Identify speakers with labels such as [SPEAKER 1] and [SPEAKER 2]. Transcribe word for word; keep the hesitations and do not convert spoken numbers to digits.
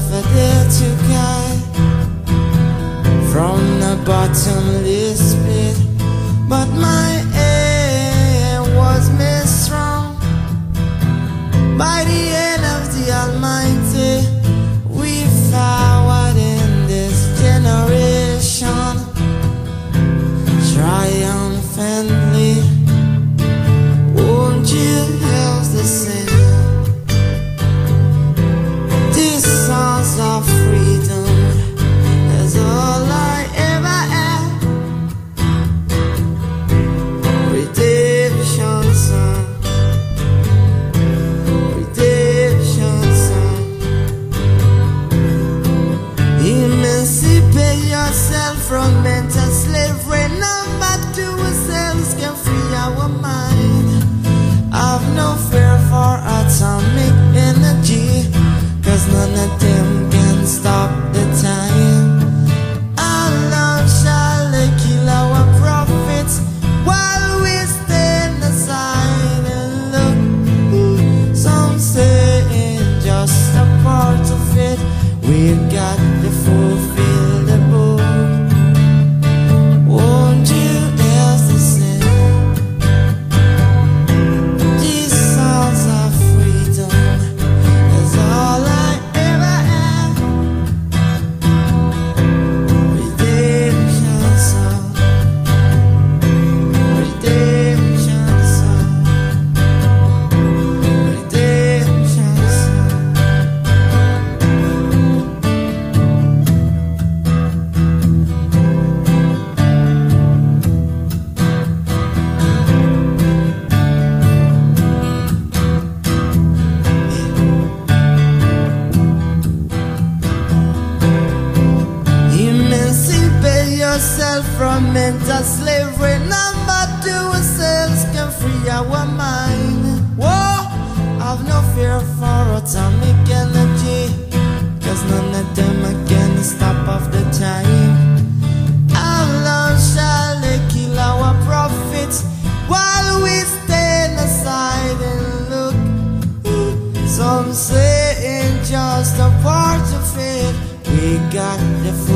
[SPEAKER 1] a day to guide from the bottomless pit, but my aim was made strong by the hand of the Almighty. We forward in this generation triumphantly. Won't you help the sing these songs of freedom? That's all I ever had. Redemption song, redemption song. Emancipate yourself from mental slavery. Number two ourselves can free our mind. I've no fear for atomic energy, cause none of them can stop the time. Our love shall kill our prophets while we stand aside and look. Some say it's just a part of it. We've got to fulfill the book. Won't you else the same? These songs of freedom is all I ever had. Redemption song, redemption song, redemption song. Emancipate yourself from mental slavery. Number two ourselves can free our mind. Whoa, I've no fear for atomic energy, cause none of them can stop off the time. Our love shall kill our prophets while we stand aside and look. Some say it's just a part of it. We got the